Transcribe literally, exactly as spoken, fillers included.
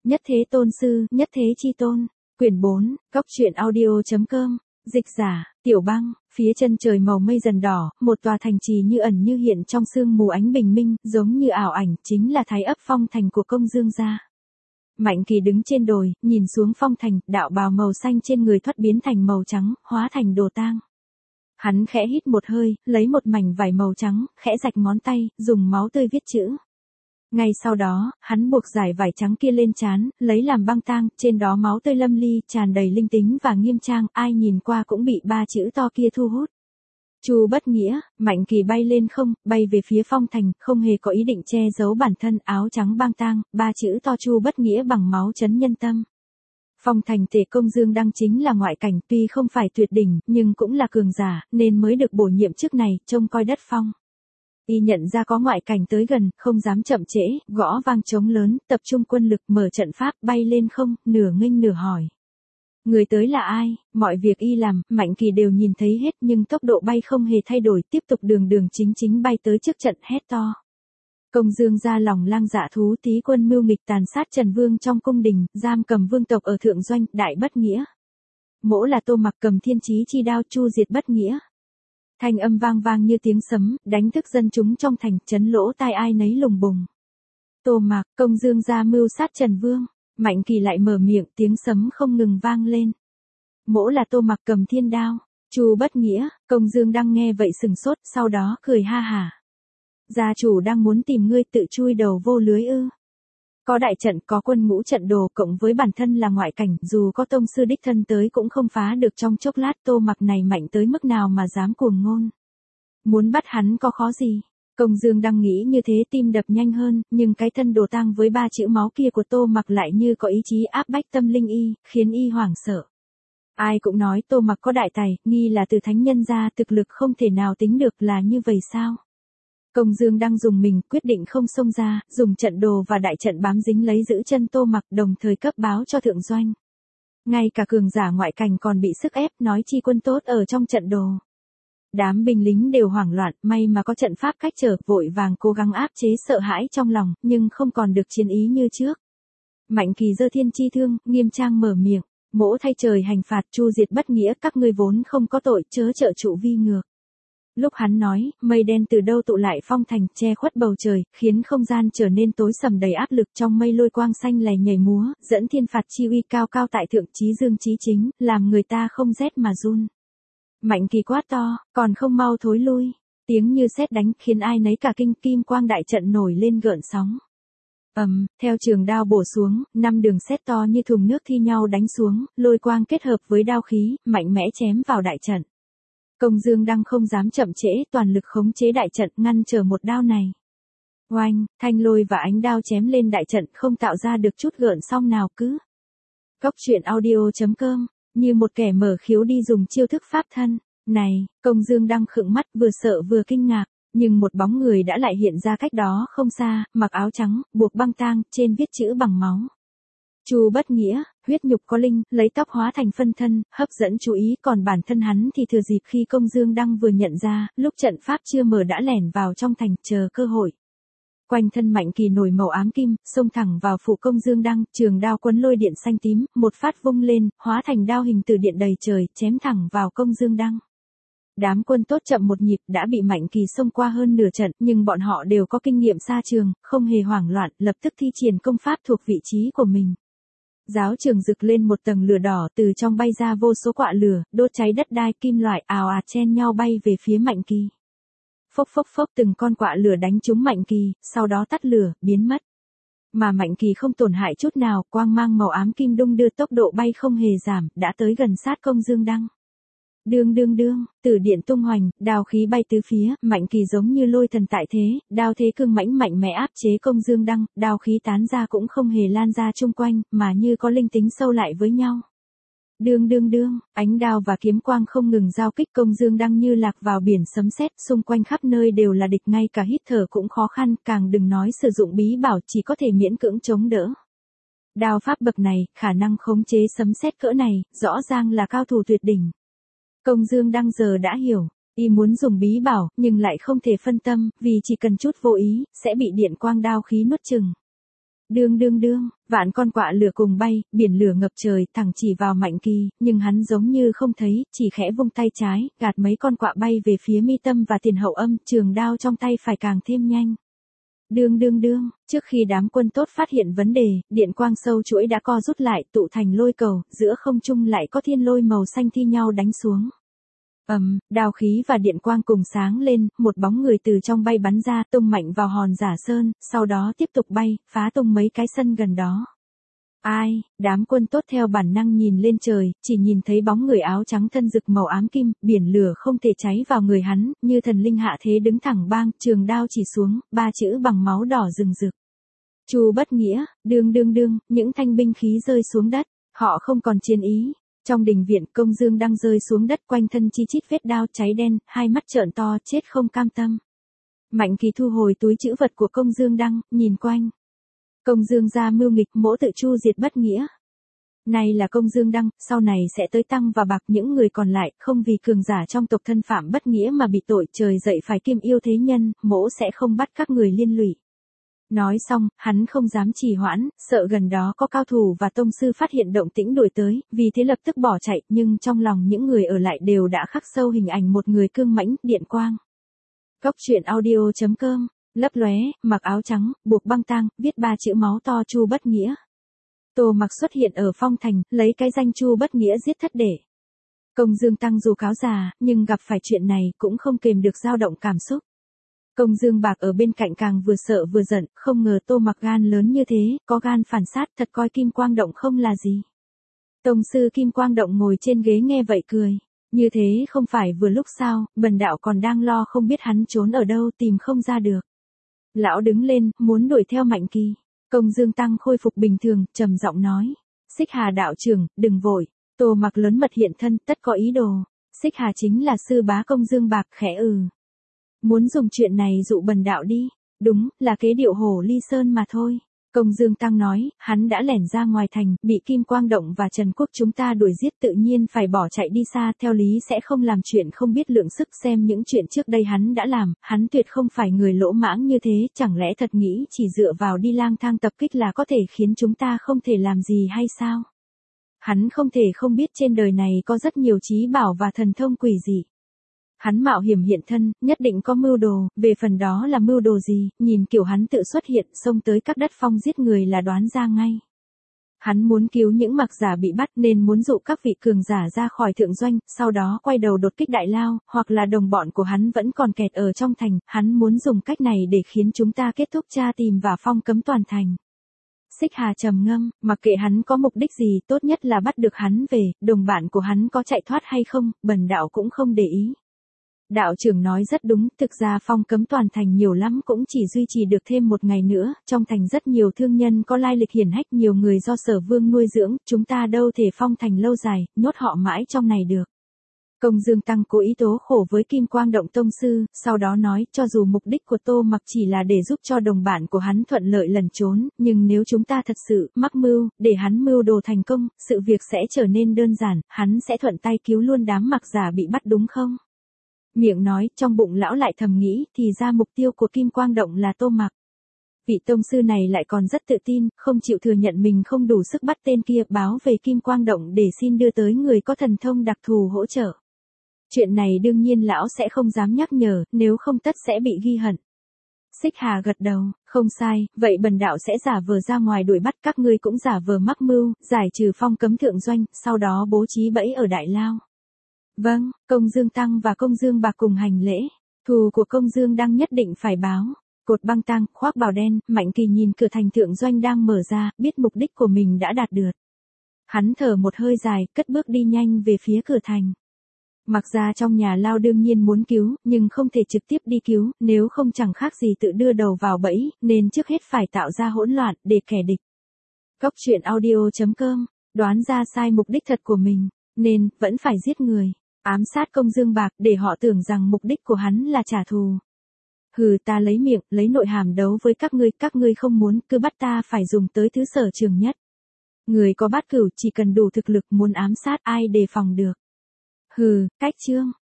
Nhất Thế Tôn Sư, Nhất Thế Chi Tôn. Quyển bốn, Cóc truyện audio.com. Dịch giả, Tiểu Băng. Phía chân trời màu mây dần đỏ, một tòa thành trì như ẩn như hiện trong sương mù ánh bình minh, giống như ảo ảnh, chính là Thái Ấp Phong thành của Công Dương gia. Mạnh Kỳ đứng trên đồi, nhìn xuống phong thành, đạo bào màu xanh trên người thoát biến thành màu trắng, hóa thành đồ tang. Hắn khẽ hít một hơi, lấy một mảnh vải màu trắng, khẽ rạch ngón tay, dùng máu tươi viết chữ. Ngay sau đó, hắn buộc dải vải trắng kia lên trán, lấy làm băng tang, trên đó máu tươi lâm ly, tràn đầy linh tính và nghiêm trang, ai nhìn qua cũng bị ba chữ to kia thu hút. Chu Bất Nghĩa. Mạnh Kỳ bay lên không, bay về phía phong thành, không hề có ý định che giấu bản thân, áo trắng băng tang, ba chữ to Chu Bất Nghĩa bằng máu chấn nhân tâm. Phong thành Tề Công Dương Đăng chính là ngoại cảnh, tuy không phải tuyệt đỉnh, nhưng cũng là cường giả, nên mới được bổ nhiệm chức này, trông coi đất phong. Y nhận ra có ngoại cảnh tới gần, không dám chậm trễ, gõ vang trống lớn, tập trung quân lực, mở trận pháp, bay lên không, nửa nghênh nửa hỏi. Người tới là ai? Mọi việc y làm, Mạnh Kỳ đều nhìn thấy hết, nhưng tốc độ bay không hề thay đổi, tiếp tục đường đường chính chính bay tới trước trận, hét to. Công Dương gia lòng lang dạ thú tí quân mưu nghịch tàn sát Trần Vương trong cung đình, giam cầm vương tộc ở Thượng Doanh, Đại Bất Nghĩa. Mỗ là Tô Mặc cầm thiên chí chi đao, chu diệt Bất Nghĩa. Thanh âm vang vang như tiếng sấm, đánh thức dân chúng trong thành, chấn lỗ tai ai nấy lùng bùng. Tô Mặc, Công Dương gia mưu sát Trần Vương. Mạnh Kỳ lại mở miệng, tiếng sấm không ngừng vang lên. Mỗ là Tô Mặc cầm thiên đao. Chu Bất Nghĩa. Công Dương đang nghe vậy sừng sốt, sau đó cười ha hả. Gia chủ đang muốn tìm ngươi tự chui đầu vô lưới ư? Có đại trận, có quân ngũ trận đồ, cộng với bản thân là ngoại cảnh, dù có tông sư đích thân tới cũng không phá được trong chốc lát. Tô Mặc này mạnh tới mức nào mà dám cuồng ngôn? Muốn bắt hắn có khó gì? Công Dương đang nghĩ như thế, tim đập nhanh hơn, nhưng cái thân đồ tang với ba chữ máu kia của Tô Mặc lại như có ý chí áp bách tâm linh y, khiến y hoảng sợ. Ai cũng nói Tô Mặc có đại tài, nghi là từ thánh nhân ra, thực lực không thể nào tính được, là như vậy sao? Công Dương đang dùng mình, quyết định không xông ra, dùng trận đồ và đại trận bám dính lấy giữ chân Tô Mặc, đồng thời cấp báo cho Thượng Doanh. Ngay cả cường giả ngoại cảnh còn bị sức ép, nói chi quân tốt ở trong trận đồ. Đám binh lính đều hoảng loạn, may mà có trận pháp cách trở, vội vàng cố gắng áp chế sợ hãi trong lòng, nhưng không còn được chiến ý như trước. Mạnh Kỳ giơ thiên chi thương, nghiêm trang mở miệng, mỗ thay trời hành phạt, chu diệt Bất Nghĩa, các ngươi vốn không có tội, chớ trợ trụ vi ngược. Lúc hắn nói, mây đen từ đâu tụ lại phong thành, che khuất bầu trời, khiến không gian trở nên tối sầm đầy áp lực, trong mây lôi quang xanh lè nhảy múa, dẫn thiên phạt chi uy cao cao tại thượng, chí dương chí chính, làm người ta không rét mà run. Mạnh Kỳ quát to, còn không mau thối lui. Tiếng như sét đánh, khiến ai nấy cả kinh, kim quang đại trận nổi lên gợn sóng. Ầm, um, theo trường đao bổ xuống, năm đường sét to như thùng nước thi nhau đánh xuống, lôi quang kết hợp với đao khí, mạnh mẽ chém vào đại trận. Công Dương đang không dám chậm trễ, toàn lực khống chế đại trận, ngăn trở một đao này. Oanh, thanh lôi và ánh đao chém lên đại trận, không tạo ra được chút gợn sóng nào cứ. Cóc truyện audio.com. Như một kẻ mở khiếu đi dùng chiêu thức pháp thân. Này, Công Dương đang khựng mắt, vừa sợ vừa kinh ngạc, nhưng một bóng người đã lại hiện ra cách đó không xa, mặc áo trắng, buộc băng tang, trên viết chữ bằng máu. Chu Bất Nghĩa, huyết nhục có linh, lấy tóc hóa thành phân thân, hấp dẫn chú ý, còn bản thân hắn thì thừa dịp khi Công Dương đang vừa nhận ra, lúc trận pháp chưa mở đã lẻn vào trong thành, chờ cơ hội. Quanh thân Mạnh Kỳ nổi màu ám kim, xông thẳng vào phủ Công Dương Đăng, trường đao quấn lôi điện xanh tím, một phát vung lên, hóa thành đao hình từ điện đầy trời, chém thẳng vào Công Dương Đăng. Đám quân tốt chậm một nhịp, đã bị Mạnh Kỳ xông qua hơn nửa trận, nhưng bọn họ đều có kinh nghiệm xa trường, không hề hoảng loạn, lập tức thi triển công pháp thuộc vị trí của mình. Giáo trường rực lên một tầng lửa đỏ, từ trong bay ra vô số quạ lửa, đốt cháy đất đai, kim loại ào ạt chen nhau bay về phía Mạnh Kỳ. Phốc phốc phốc, từng con quạ lửa đánh trúng Mạnh Kỳ, sau đó tắt lửa, biến mất. Mà Mạnh Kỳ không tổn hại chút nào, quang mang màu ám kim đung đưa, tốc độ bay không hề giảm, đã tới gần sát Công Dương Đăng. Đương đương đương, tử điện tung hoành, đao khí bay tứ phía, Mạnh Kỳ giống như lôi thần tại thế, đao thế cương mãnh mạnh mẽ áp chế Công Dương Đăng, đao khí tán ra cũng không hề lan ra chung quanh, mà như có linh tính sâu lại với nhau. Đương đương đương, ánh đao và kiếm quang không ngừng giao kích, Công Dương Đăng như lạc vào biển sấm sét, xung quanh khắp nơi đều là địch, ngay cả hít thở cũng khó khăn, càng đừng nói sử dụng bí bảo, chỉ có thể miễn cưỡng chống đỡ. Đao pháp bậc này, khả năng khống chế sấm sét cỡ này, rõ ràng là cao thủ tuyệt đỉnh. Công Dương Đăng giờ đã hiểu, y muốn dùng bí bảo, nhưng lại không thể phân tâm, vì chỉ cần chút vô ý, sẽ bị điện quang đao khí nuốt chừng. Đương đương đương, vạn con quạ lửa cùng bay, biển lửa ngập trời, thẳng chỉ vào Mạnh Kỳ, nhưng hắn giống như không thấy, chỉ khẽ vung tay trái, gạt mấy con quạ bay về phía mi tâm và tiền hậu âm, trường đao trong tay phải càng thêm nhanh. Đương đương đương, trước khi đám quân tốt phát hiện vấn đề, điện quang sâu chuỗi đã co rút lại, tụ thành lôi cầu, giữa không trung lại có thiên lôi màu xanh thi nhau đánh xuống. Ầm, um, đao khí và điện quang cùng sáng lên, một bóng người từ trong bay bắn ra, tung mạnh vào hòn giả sơn, sau đó tiếp tục bay, phá tung mấy cái sân gần đó. Ai, đám quân tốt theo bản năng nhìn lên trời, chỉ nhìn thấy bóng người áo trắng thân rực màu ám kim, biển lửa không thể cháy vào người hắn, như thần linh hạ thế đứng thẳng bang, trường đao chỉ xuống, ba chữ bằng máu đỏ rừng rực. Chu Bất Nghĩa, đương đương đương, những thanh binh khí rơi xuống đất, họ không còn chiến ý. Trong đình viện, Công Dương đang rơi xuống đất, quanh thân chi chít vết đao cháy đen, hai mắt trợn to, chết không cam tâm. Mạnh Kỳ thu hồi túi trữ vật của Công Dương Đăng, nhìn quanh. Công Dương ra mưu nghịch, mỗ tự chu diệt Bất Nghĩa. Này là Công Dương Đăng, sau này sẽ tới Tăng và Bạc, những người còn lại, không vì cường giả trong tộc thân phạm Bất Nghĩa mà bị tội, trời dậy phải kiêm yêu thế nhân, mỗ sẽ không bắt các người liên lụy. Nói xong, hắn không dám trì hoãn, sợ gần đó có cao thủ và tông sư phát hiện động tĩnh đuổi tới, vì thế lập tức bỏ chạy, nhưng trong lòng những người ở lại đều đã khắc sâu hình ảnh một người cương mãnh, điện quang. Góc truyện audio chấm com, lấp lóe, mặc áo trắng, buộc băng tang, viết ba chữ máu to Chu Bất Nghĩa. Tô Mặc xuất hiện ở Phong Thành, lấy cái danh Chu Bất Nghĩa giết thất để. Công Dương Tăng dù cáo già, nhưng gặp phải chuyện này cũng không kềm được dao động cảm xúc. Công Dương Bạc ở bên cạnh càng vừa sợ vừa giận, không ngờ Tô Mặc gan lớn như thế, có gan phản sát, thật coi Kim Quang Động không là gì. Tông sư Kim Quang Động ngồi trên ghế nghe vậy cười, như thế không phải vừa lúc sao, bần đạo còn đang lo không biết hắn trốn ở đâu, tìm không ra được. Lão đứng lên, muốn đuổi theo Mạnh Kỳ. Công Dương Tăng khôi phục bình thường, trầm giọng nói, Xích Hà đạo trưởng, đừng vội. Tô Mặc lớn mật hiện thân, tất có ý đồ. Xích Hà chính là sư bá Công Dương Bạc, khẽ ừ. Muốn dùng chuyện này dụ bần đạo đi, đúng, là kế điệu hổ ly sơn mà thôi. Công Dương Tăng nói, hắn đã lẻn ra ngoài thành, bị Kim Quang Động và Trần Quốc chúng ta đuổi giết, tự nhiên phải bỏ chạy đi xa, theo lý sẽ không làm chuyện không biết lượng sức, xem những chuyện trước đây hắn đã làm, hắn tuyệt không phải người lỗ mãng như thế, chẳng lẽ thật nghĩ chỉ dựa vào đi lang thang tập kích là có thể khiến chúng ta không thể làm gì hay sao? Hắn không thể không biết trên đời này có rất nhiều trí bảo và thần thông quỷ dị. Hắn mạo hiểm hiện thân, nhất định có mưu đồ, về phần đó là mưu đồ gì, nhìn kiểu hắn tự xuất hiện, xông tới các đất phong giết người là đoán ra ngay. Hắn muốn cứu những mặc giả bị bắt nên muốn dụ các vị cường giả ra khỏi thượng doanh, sau đó quay đầu đột kích Đại Lao, hoặc là đồng bọn của hắn vẫn còn kẹt ở trong thành, hắn muốn dùng cách này để khiến chúng ta kết thúc tra tìm và phong cấm toàn thành. Xích Hà trầm ngâm, mặc kệ hắn có mục đích gì, tốt nhất là bắt được hắn về, đồng bạn của hắn có chạy thoát hay không, bần đạo cũng không để ý. Đạo trưởng nói rất đúng, thực ra phong cấm toàn thành nhiều lắm cũng chỉ duy trì được thêm một ngày nữa, trong thành rất nhiều thương nhân có lai lịch hiển hách, nhiều người do Sở Vương nuôi dưỡng, chúng ta đâu thể phong thành lâu dài, nhốt họ mãi trong này được. Công Dương Tăng cố ý tố khổ với Kim Quang Động tông sư, sau đó nói, cho dù mục đích của Tô Mặc chỉ là để giúp cho đồng bạn của hắn thuận lợi lẩn trốn, nhưng nếu chúng ta thật sự mắc mưu, để hắn mưu đồ thành công, sự việc sẽ trở nên đơn giản, hắn sẽ thuận tay cứu luôn đám mặc giả bị bắt đúng không? Miệng nói, trong bụng lão lại thầm nghĩ, thì ra mục tiêu của Kim Quang Động là Tô Mặc. Vị tông sư này lại còn rất tự tin, không chịu thừa nhận mình không đủ sức bắt tên kia, báo về Kim Quang Động để xin đưa tới người có thần thông đặc thù hỗ trợ. Chuyện này đương nhiên lão sẽ không dám nhắc nhở, nếu không tất sẽ bị ghi hận. Xích Hà gật đầu, không sai, vậy bần đạo sẽ giả vờ ra ngoài đuổi bắt, các ngươi cũng giả vờ mắc mưu, giải trừ phong cấm thượng doanh, sau đó bố trí bẫy ở Đại Lao. Vâng, Công Dương Tăng và Công Dương Bạc cùng hành lễ. Thù của Công Dương Đăng nhất định phải báo. Cột băng tang, khoác bào đen, Mạnh Kỳ nhìn cửa thành thượng doanh đang mở ra, biết mục đích của mình đã đạt được. Hắn thở một hơi dài, cất bước đi nhanh về phía cửa thành. Mặc ra trong nhà lao đương nhiên muốn cứu, nhưng không thể trực tiếp đi cứu, nếu không chẳng khác gì tự đưa đầu vào bẫy, nên trước hết phải tạo ra hỗn loạn, để kẻ địch. Góc truyện audio chấm com, đoán ra sai mục đích thật của mình, nên, vẫn phải giết người. Ám sát Công Dương Bạc để họ tưởng rằng mục đích của hắn là trả thù. Hừ, ta lấy miệng, lấy nội hàm đấu với các ngươi, các ngươi không muốn, cứ bắt ta phải dùng tới thứ sở trường nhất. Người có bát cửu chỉ cần đủ thực lực, muốn ám sát ai đề phòng được. Hừ, cách chương.